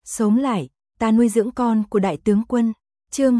Sống lại, ta nuôi dưỡng con của đại tướng quân. Chương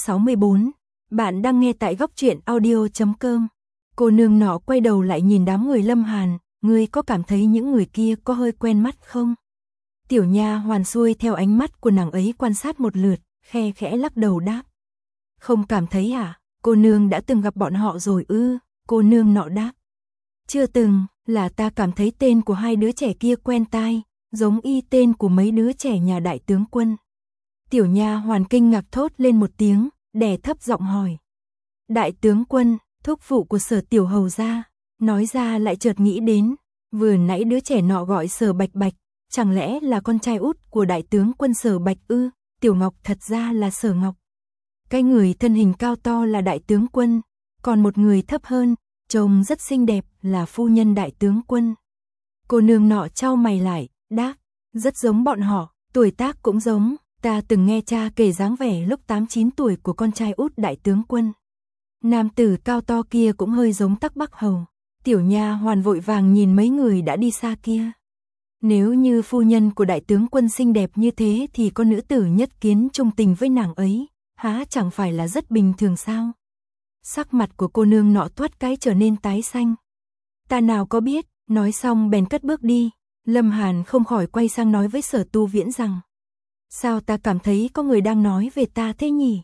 264. Bạn đang nghe tại góc truyện audio.com. Cô nương nọ quay đầu lại nhìn đám người Lâm Hàn, ngươi có cảm thấy những người kia có hơi quen mắt không? Tiểu nha hoàn xuôi theo ánh mắt của nàng ấy quan sát một lượt, khe khẽ lắc đầu đáp. Không cảm thấy hả? Cô nương đã từng gặp bọn họ rồi ư? Cô nương nọ đáp. Chưa từng, là ta cảm thấy tên của hai đứa trẻ kia quen tai, giống y tên của mấy đứa trẻ nhà đại tướng quân. Tiểu nha hoàn kinh ngạc thốt lên một tiếng, đè thấp giọng hỏi. Đại tướng quân, thúc phụ của Sở tiểu hầu gia, nói ra lại chợt nghĩ đến, vừa nãy đứa trẻ nọ gọi Sở Bạch Bạch, chẳng lẽ là con trai út của đại tướng quân Sở Bạch ư? Tiểu Ngọc thật ra là Sở Ngọc. Cái người thân hình cao to là đại tướng quân, còn một người thấp hơn, trông rất xinh đẹp là phu nhân đại tướng quân. Cô nương nọ chau mày lại, đáp, rất giống bọn họ, tuổi tác cũng giống, ta từng nghe cha kể dáng vẻ lúc 8-9 tuổi của con trai út đại tướng quân. Nam tử cao to kia cũng hơi giống Tắc Bắc Hầu. Tiểu nha hoàn vội vàng nhìn mấy người đã đi xa kia. Nếu như phu nhân của đại tướng quân xinh đẹp như thế thì con nữ tử nhất kiến trung tình với nàng ấy, há chẳng phải là rất bình thường sao? Sắc mặt của cô nương nọ thoát cái trở nên tái xanh. Ta nào có biết, nói xong bèn cất bước đi. Lâm Hàn không khỏi quay sang nói với Sở Tu Viễn rằng, sao ta cảm thấy có người đang nói về ta thế nhỉ?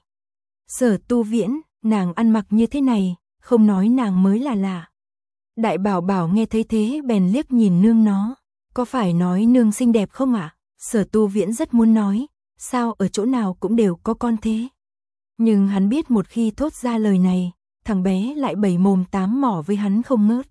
Sở Tu Viễn, nàng ăn mặc như thế này, không nói nàng mới là lạ. Đại Bảo Bảo nghe thấy thế bèn liếc nhìn nương nó, có phải nói nương xinh đẹp không ạ? Sở Tu Viễn rất muốn nói, sao ở chỗ nào cũng đều có con thế. Nhưng hắn biết một khi thốt ra lời này, thằng bé lại bảy mồm tám mỏ với hắn không ngớt.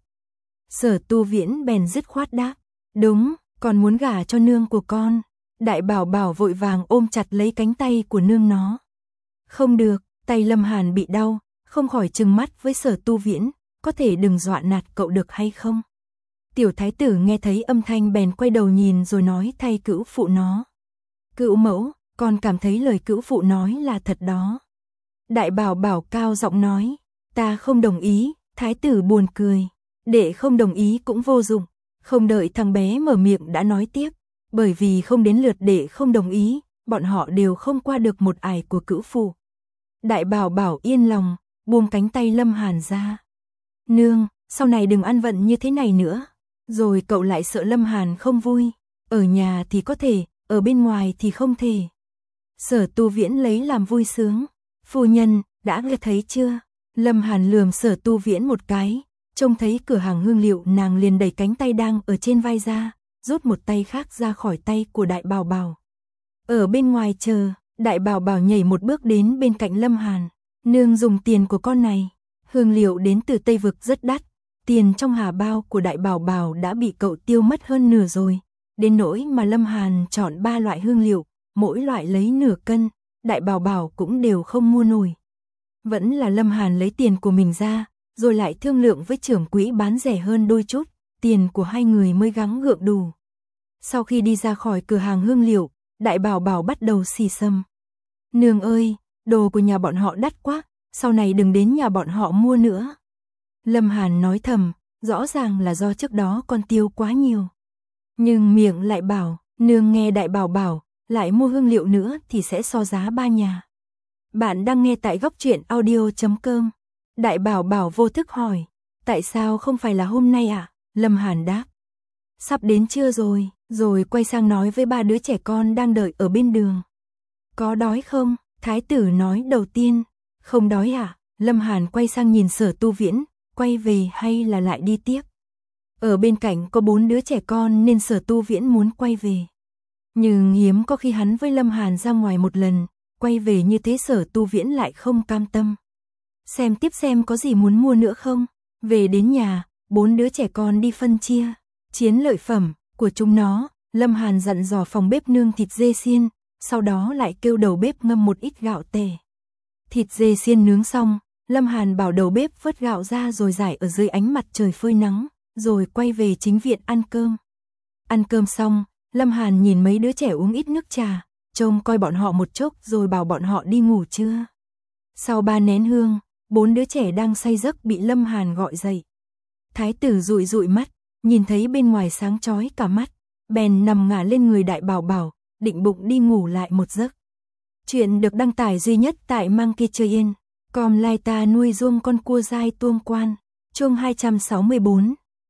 Sở Tu Viễn bèn dứt khoát đáp, đúng, còn muốn gả cho nương của con. Đại Bảo Bảo vội vàng ôm chặt lấy cánh tay của nương nó. Không được, tay Lâm Hàn bị đau, không khỏi trừng mắt với Sở Tu Viễn, có thể đừng dọa nạt cậu được hay không? Tiểu thái tử nghe thấy âm thanh bèn quay đầu nhìn rồi nói thay cữu phụ nó. Cữu mẫu, con cảm thấy lời cữu phụ nói là thật đó. Đại Bảo Bảo cao giọng nói, ta không đồng ý. Thái tử buồn cười, đệ không đồng ý cũng vô dụng. Không đợi thằng bé mở miệng đã nói tiếp, bởi vì không đến lượt đệ không đồng ý, bọn họ đều không qua được một ải của cữu phụ. Đại Bảo Bảo yên lòng, buông cánh tay Lâm Hàn ra. Nương, sau này đừng ăn vận như thế này nữa. Rồi cậu lại sợ Lâm Hàn không vui. Ở nhà thì có thể, ở bên ngoài thì không thể. Sở Tu Viễn lấy làm vui sướng. Phu nhân, đã nghe thấy chưa? Lâm Hàn lườm Sở Tu Viễn một cái, trông thấy cửa hàng hương liệu nàng liền đẩy cánh tay đang ở trên vai ra, rút một tay khác ra khỏi tay của Đại Bảo Bảo. Ở bên ngoài chờ, Đại Bảo Bảo nhảy một bước đến bên cạnh Lâm Hàn. Nương dùng tiền của con này, hương liệu đến từ Tây Vực rất đắt, tiền trong hà bao của Đại Bảo Bảo đã bị cậu tiêu mất hơn nửa rồi. Đến nỗi mà Lâm Hàn chọn 3 loại hương liệu, mỗi loại lấy nửa cân, Đại Bảo Bảo cũng đều không mua nổi. Vẫn là Lâm Hàn lấy tiền của mình ra, rồi lại thương lượng với trưởng quỹ bán rẻ hơn đôi chút, tiền của hai người mới gắng gượng đủ. Sau khi đi ra khỏi cửa hàng hương liệu, Đại Bảo Bảo bắt đầu xì xầm. Nương ơi, đồ của nhà bọn họ đắt quá, sau này đừng đến nhà bọn họ mua nữa. Lâm Hàn nói thầm, rõ ràng là do trước đó con tiêu quá nhiều. Nhưng miệng lại bảo, nương nghe Đại Bảo Bảo, lại mua hương liệu nữa thì sẽ so giá ba nhà. Bạn đang nghe tại góc truyện audio.com. Đại Bảo Bảo vô thức hỏi, tại sao không phải là hôm nay ạ? Lâm Hàn đáp, sắp đến trưa rồi quay sang nói với 3 đứa trẻ con đang đợi ở bên đường. Có đói không? Thái tử nói đầu tiên, không đói ạ. Lâm Hàn quay sang nhìn Sở Tu Viễn, quay về hay là lại đi tiếp? Ở bên cạnh có 4 đứa trẻ con nên Sở Tu Viễn muốn quay về. Nhưng hiếm có khi hắn với Lâm Hàn ra ngoài một lần, quay về như thế Sở Tu Viễn lại không cam tâm. Xem tiếp xem có gì muốn mua nữa không. Về đến nhà, 4 đứa trẻ con đi phân chia chiến lợi phẩm của chúng nó. Lâm Hàn dặn dò phòng bếp nương thịt dê xiên, sau đó lại kêu đầu bếp ngâm một ít gạo tẻ. Thịt dê xiên nướng xong, Lâm Hàn bảo đầu bếp vớt gạo ra rồi rải ở dưới ánh mặt trời phơi nắng, rồi quay về chính viện ăn cơm. Ăn cơm xong, Lâm Hàn nhìn mấy đứa trẻ uống ít nước trà, trông coi bọn họ một chốc rồi bảo bọn họ đi ngủ trưa. Sau 3 nén hương, 4 đứa trẻ đang say giấc bị Lâm Hàn gọi dậy. Thái tử dụi dụi mắt, nhìn thấy bên ngoài sáng chói cả mắt, bèn nằm ngả lên người Đại Bảo Bảo, định bụng đi ngủ lại một giấc. Chuyện được đăng tải duy nhất tại Monkeytrain.com. Lai ta nuôi giuông con cua dai tuông quan. Chương 264.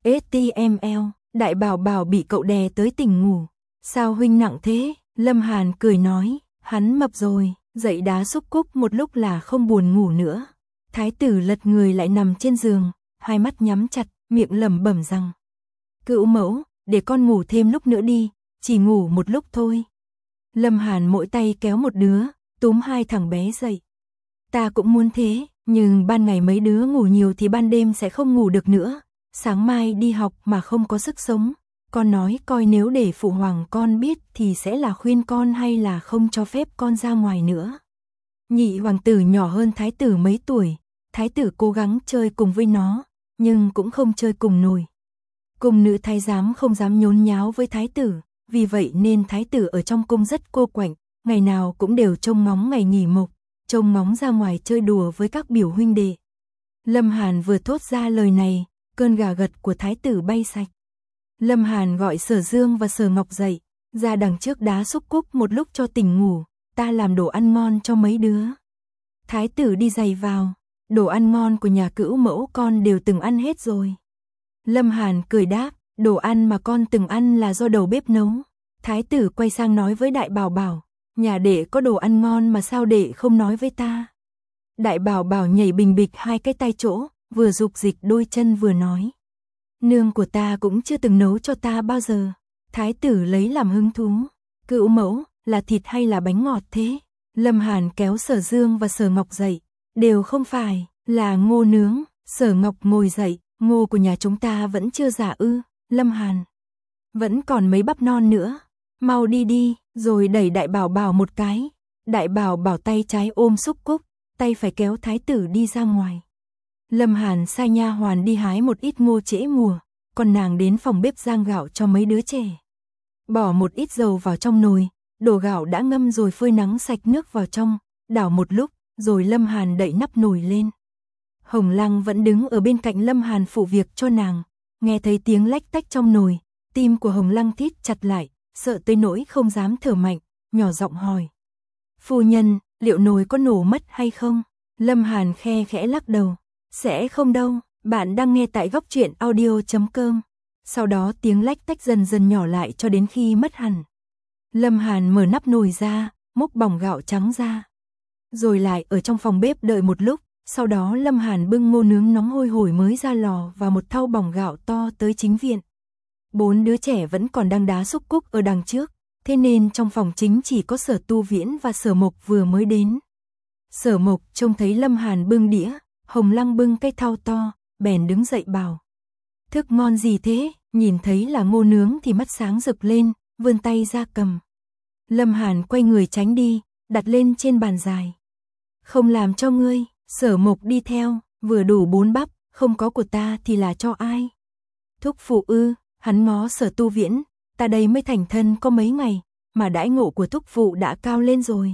HTML. Đại Bảo Bảo bị cậu đè tới tỉnh ngủ. Sao huynh nặng thế? Lâm Hàn cười nói, hắn mập rồi, dậy đá xúc cúc một lúc là không buồn ngủ nữa. Thái tử lật người lại nằm trên giường, hai mắt nhắm chặt, miệng lẩm bẩm rằng: Cữu mẫu, để con ngủ thêm lúc nữa đi, chỉ ngủ một lúc thôi. Lâm Hàn mỗi tay kéo một đứa, túm hai thằng bé dậy. Ta cũng muốn thế, nhưng ban ngày mấy đứa ngủ nhiều thì ban đêm sẽ không ngủ được nữa. Sáng mai đi học mà không có sức sống. Con nói coi nếu để phụ hoàng con biết thì sẽ là khuyên con hay là không cho phép con ra ngoài nữa. Nhị hoàng tử nhỏ hơn thái tử mấy tuổi, thái tử cố gắng chơi cùng với nó, nhưng cũng không chơi cùng nổi. Cung nữ thái giám không dám nhốn nháo với thái tử, vì vậy nên thái tử ở trong cung rất cô quạnh, ngày nào cũng đều trông ngóng ngày nghỉ mộc, trông ngóng ra ngoài chơi đùa với các biểu huynh đệ. Lâm Hàn vừa thốt ra lời này, cơn gà gật của thái tử bay sạch. Lâm Hàn gọi Sở Dương và Sở Ngọc dậy, ra đằng trước đá xúc cúc một lúc cho tỉnh ngủ, ta làm đồ ăn ngon cho mấy đứa. Thái tử đi giày vào, đồ ăn ngon của nhà cữu mẫu con đều từng ăn hết rồi. Lâm Hàn cười đáp, đồ ăn mà con từng ăn là do đầu bếp nấu. Thái tử quay sang nói với Đại Bảo Bảo, nhà đệ có đồ ăn ngon mà sao đệ không nói với ta. Đại Bảo Bảo nhảy bình bịch hai cái tay chỗ, vừa dục dịch đôi chân vừa nói, nương của ta cũng chưa từng nấu cho ta bao giờ. Thái tử lấy làm hứng thú, cữu mẫu, là thịt hay là bánh ngọt thế? Lâm Hàn kéo Sở Dương và Sở Ngọc dậy, đều không phải, là ngô nướng. Sở Ngọc ngồi dậy, ngô của nhà chúng ta vẫn chưa già ư? Lâm Hàn, vẫn còn mấy bắp non nữa, mau đi đi, rồi đẩy Đại Bảo Bảo một cái. Đại Bảo Bảo tay trái ôm xúc cúc, tay phải kéo thái tử đi ra ngoài. Lâm Hàn sai nha hoàn đi hái một ít ngô trễ mùa, còn nàng đến phòng bếp rang gạo cho mấy đứa trẻ. Bỏ một ít dầu vào trong nồi, đổ gạo đã ngâm rồi phơi nắng sạch nước vào trong, đảo một lúc, rồi Lâm Hàn đậy nắp nồi lên. Hồng Lăng vẫn đứng ở bên cạnh Lâm Hàn phụ việc cho nàng, nghe thấy tiếng lách tách trong nồi, tim của Hồng Lăng thít chặt lại, sợ tới nỗi không dám thở mạnh, nhỏ giọng hỏi: Phu nhân, liệu nồi có nổ mất hay không? Lâm Hàn khe khẽ lắc đầu, sẽ không đâu. Bạn đang nghe tại goctruyện.audio.com. Sau đó tiếng lách tách dần dần nhỏ lại cho đến khi mất hẳn. Lâm Hàn mở nắp nồi ra, múc bỏng gạo trắng ra, rồi lại ở trong phòng bếp đợi một lúc. Sau đó Lâm Hàn bưng ngô nướng nóng hôi hổi mới ra lò và một thau bỏng gạo to tới chính viện. 4 đứa trẻ vẫn còn đang đá xúc cúc ở đằng trước, thế nên trong phòng chính chỉ có Sở Tu Viễn và Sở Mộc vừa mới đến. Sở Mộc trông thấy Lâm Hàn bưng đĩa, Hồng Lăng bưng cái thau to, bèn đứng dậy bảo: Thức ngon gì thế? Nhìn thấy là ngô nướng thì mắt sáng rực lên, vươn tay ra cầm. Lâm Hàn quay người tránh đi, đặt lên trên bàn dài. Không làm cho ngươi. Sở Mộc đi theo, vừa đủ 4 bắp, không có của ta thì là cho ai? Thúc phụ ư? Hắn ngó Sở Tu Viễn, ta đây mới thành thân có mấy ngày, mà đãi ngộ của thúc phụ đã cao lên rồi.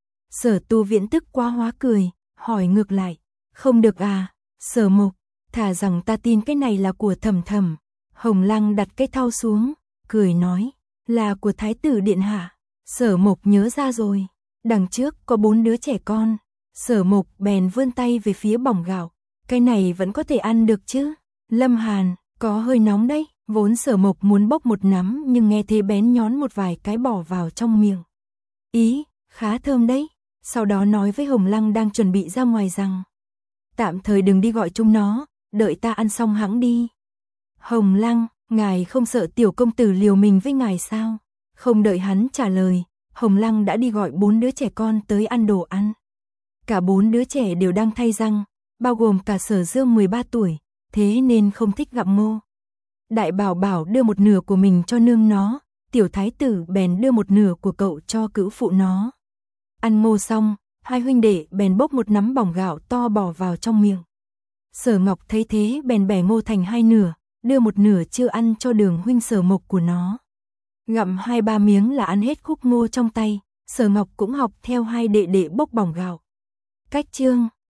Sở Tu Viễn tức quá hóa cười, hỏi ngược lại, không được à? Sở Mộc, thà rằng ta tin cái này là của Thẩm Thẩm. Hồng Lăng đặt cái thau xuống, cười nói, là của Thái tử điện hạ. Sở Mộc nhớ ra rồi, đằng trước có 4 đứa trẻ con. Sở Mộc bèn vươn tay về phía bỏng gạo, cái này vẫn có thể ăn được chứ? Lâm Hàn, có hơi nóng đấy. Vốn Sở Mộc muốn bốc một nắm nhưng nghe thế bén nhón một vài cái bỏ vào trong miệng. Ý, khá thơm đấy. Sau đó nói với Hồng Lăng đang chuẩn bị ra ngoài rằng, tạm thời đừng đi gọi chúng nó, đợi ta ăn xong hẵng đi. Hồng Lăng, ngài không sợ tiểu công tử liều mình với ngài sao? Không đợi hắn trả lời, Hồng Lăng đã đi gọi 4 đứa trẻ con tới ăn đồ ăn. Cả 4 đứa trẻ đều đang thay răng, bao gồm cả Sở Dương 13 tuổi, thế nên không thích gặm ngô. Đại Bảo Bảo đưa một nửa của mình cho nương nó, tiểu thái tử bèn đưa một nửa của cậu cho cữu phụ nó. Ăn ngô xong, hai huynh đệ bèn bốc một nắm bỏng gạo to bỏ vào trong miệng. Sở Ngọc thấy thế bèn bẻ ngô thành 2 nửa, đưa một nửa chưa ăn cho Đường huynh Sở Mộc của nó. Gặm 2-3 miếng là ăn hết khúc ngô trong tay, Sở Ngọc cũng học theo hai đệ đệ bốc bỏng gạo. Cách chương